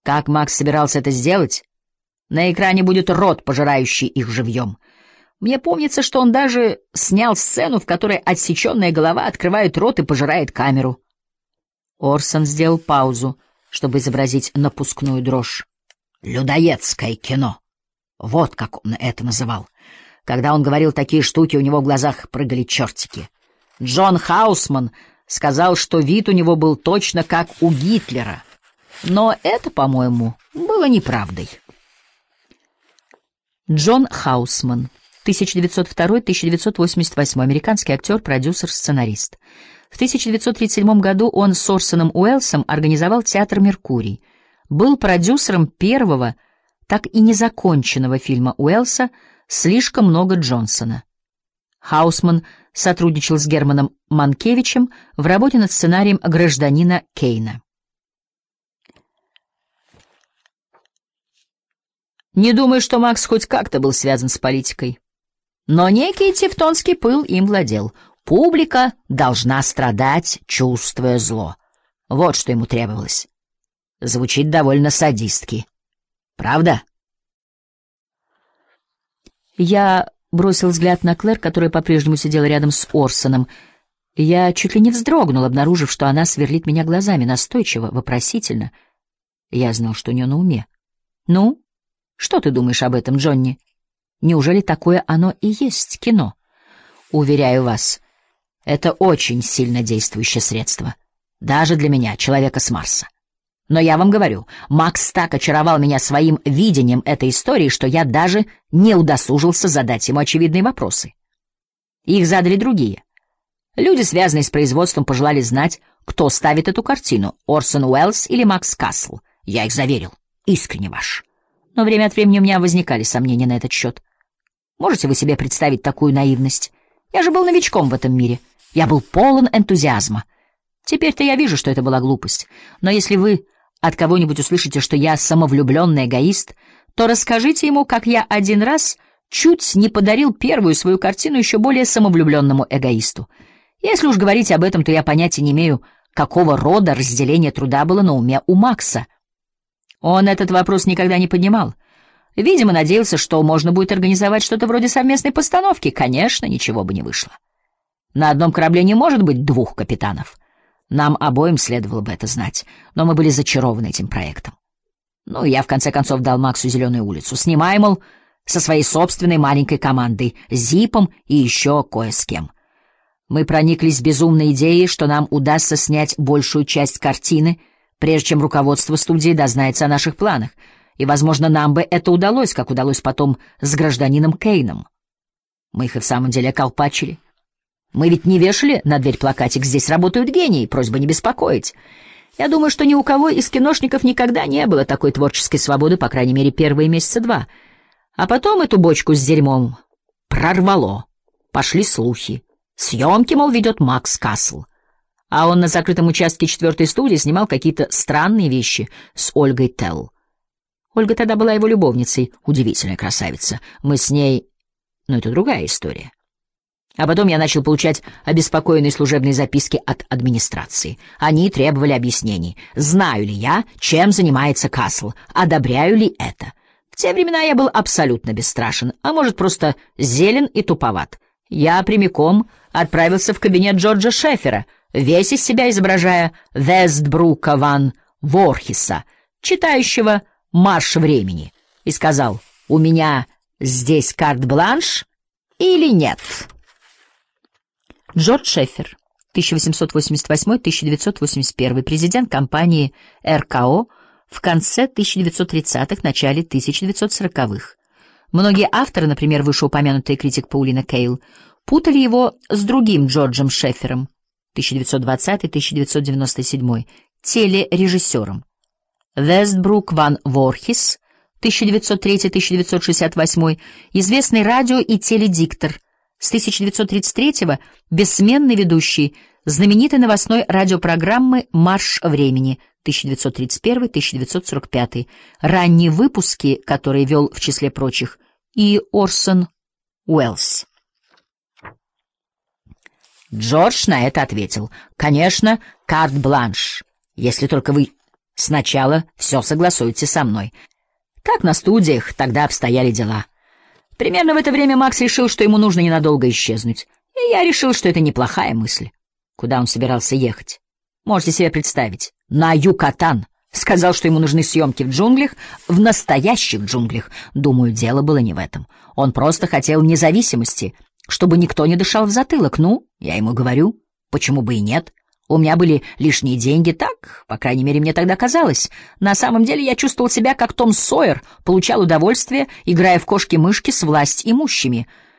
Как Макс собирался это сделать? На экране будет рот, пожирающий их живьем. Мне помнится, что он даже снял сцену, в которой отсеченная голова открывает рот и пожирает камеру. Орсон сделал паузу, чтобы изобразить напускную дрожь. «Людоедское кино». Вот как он это называл. Когда он говорил такие штуки, у него в глазах прыгали чертики. Джон Хаусман сказал, что вид у него был точно как у Гитлера. Но это, по-моему, было неправдой. Джон Хаусман, 1902-1988, американский актер, продюсер, сценарист. В 1937 году он с Орсоном Уэллсом организовал театр «Меркурий». Был продюсером первого, так и незаконченного фильма Уэллса «Слишком много Джонсона». Хаусман сотрудничал с Германом Манкевичем в работе над сценарием «Гражданина Кейна». Не думаю, что Макс хоть как-то был связан с политикой. Но некий тевтонский пыл им владел. Публика должна страдать, чувствуя зло. Вот что ему требовалось. Звучит довольно садистски. Правда? Я бросил взгляд на Клэр, которая по-прежнему сидела рядом с Орсоном. Я чуть ли не вздрогнул, обнаружив, что она сверлит меня глазами, настойчиво, вопросительно. Я знал, что у нее на уме. «Ну, что ты думаешь об этом, Джонни? Неужели такое оно и есть кино? Уверяю вас, это очень сильно действующее средство. Даже для меня, человека с Марса. Но я вам говорю, Макс так очаровал меня своим видением этой истории, что я даже не удосужился задать ему очевидные вопросы. Их задали другие. Люди, связанные с производством, пожелали знать, кто ставит эту картину, Орсон Уэллс или Макс Касл. Я их заверил. Искренне ваш. Но время от времени у меня возникали сомнения на этот счет. Можете вы себе представить такую наивность? Я же был новичком в этом мире. Я был полон энтузиазма. Теперь-то я вижу, что это была глупость. Но если вы от кого-нибудь услышите, что я самовлюбленный эгоист, то расскажите ему, как я один раз чуть не подарил первую свою картину еще более самовлюбленному эгоисту. Если уж говорить об этом, то я понятия не имею, какого рода разделение труда было на уме у Макса. Он этот вопрос никогда не поднимал. Видимо, надеялся, что можно будет организовать что-то вроде совместной постановки. Конечно, ничего бы не вышло. На одном корабле не может быть двух капитанов. Нам обоим следовало бы это знать, но мы были зачарованы этим проектом. Ну, я в конце концов дал Максу зеленую улицу. Снимай, мол, со своей собственной маленькой командой, Зипом и еще кое с кем. Мы прониклись безумной идеей, что нам удастся снять большую часть картины, прежде чем руководство студии дознается о наших планах. И, возможно, нам бы это удалось, как удалось потом с гражданином Кейном. Мы их и в самом деле околпачили. Мы ведь не вешали на дверь плакатик «Здесь работают гении, просьба не беспокоить». Я думаю, что ни у кого из киношников никогда не было такой творческой свободы, по крайней мере, первые месяца два. А потом эту бочку с дерьмом прорвало. Пошли слухи. Съемки, мол, ведет Макс Касл. А он на закрытом участке 4-й студии снимал какие-то странные вещи с Ольгой Телл. Ольга тогда была его любовницей, удивительная красавица. Мы с ней... Но это другая история. А потом я начал получать обеспокоенные служебные записки от администрации. Они требовали объяснений. Знаю ли я, чем занимается Касл? Одобряю ли это? В те времена я был абсолютно бесстрашен, а может, просто зелен и туповат. Я прямиком отправился в кабинет Джорджа Шефера, весь из себя изображая Вестбрука ван Ворхиса, читающего «Марш времени», и сказал: «У меня здесь карт-бланш или нет?» Джордж Шефер, 1888-1981, президент компании РКО в конце 1930-х, начале 1940-х. Многие авторы, например, вышеупомянутый критик Паулина Кейл, путали его с другим Джорджем Шефером, 1920-1997, телережиссером. Вестбрук ван Ворхис, 1903-1968, известный радио- и теледиктор, с 1933-го бессменный ведущий знаменитой новостной радиопрограммы «Марш времени» 1931-1945, ранние выпуски, которые вел, в числе прочих, и Орсон Уэллс. Джордж на это ответил: «Конечно, карт-бланш, если только вы Сначала все согласуйте со мной. Так на студиях тогда обстояли дела. Примерно в это время Макс решил, что ему нужно ненадолго исчезнуть. И я решил, что это неплохая мысль. Куда он собирался ехать? Можете себе представить. На Юкатан. Сказал, что ему нужны съемки в джунглях, в настоящих джунглях. Думаю, дело было не в этом. Он просто хотел независимости, чтобы никто не дышал в затылок. Ну, я ему говорю, почему бы и нет? У меня были лишние деньги, так, по крайней мере, мне тогда казалось. На самом деле я чувствовал себя как Том Сойер, получал удовольствие, играя в кошки-мышки с власть имущими.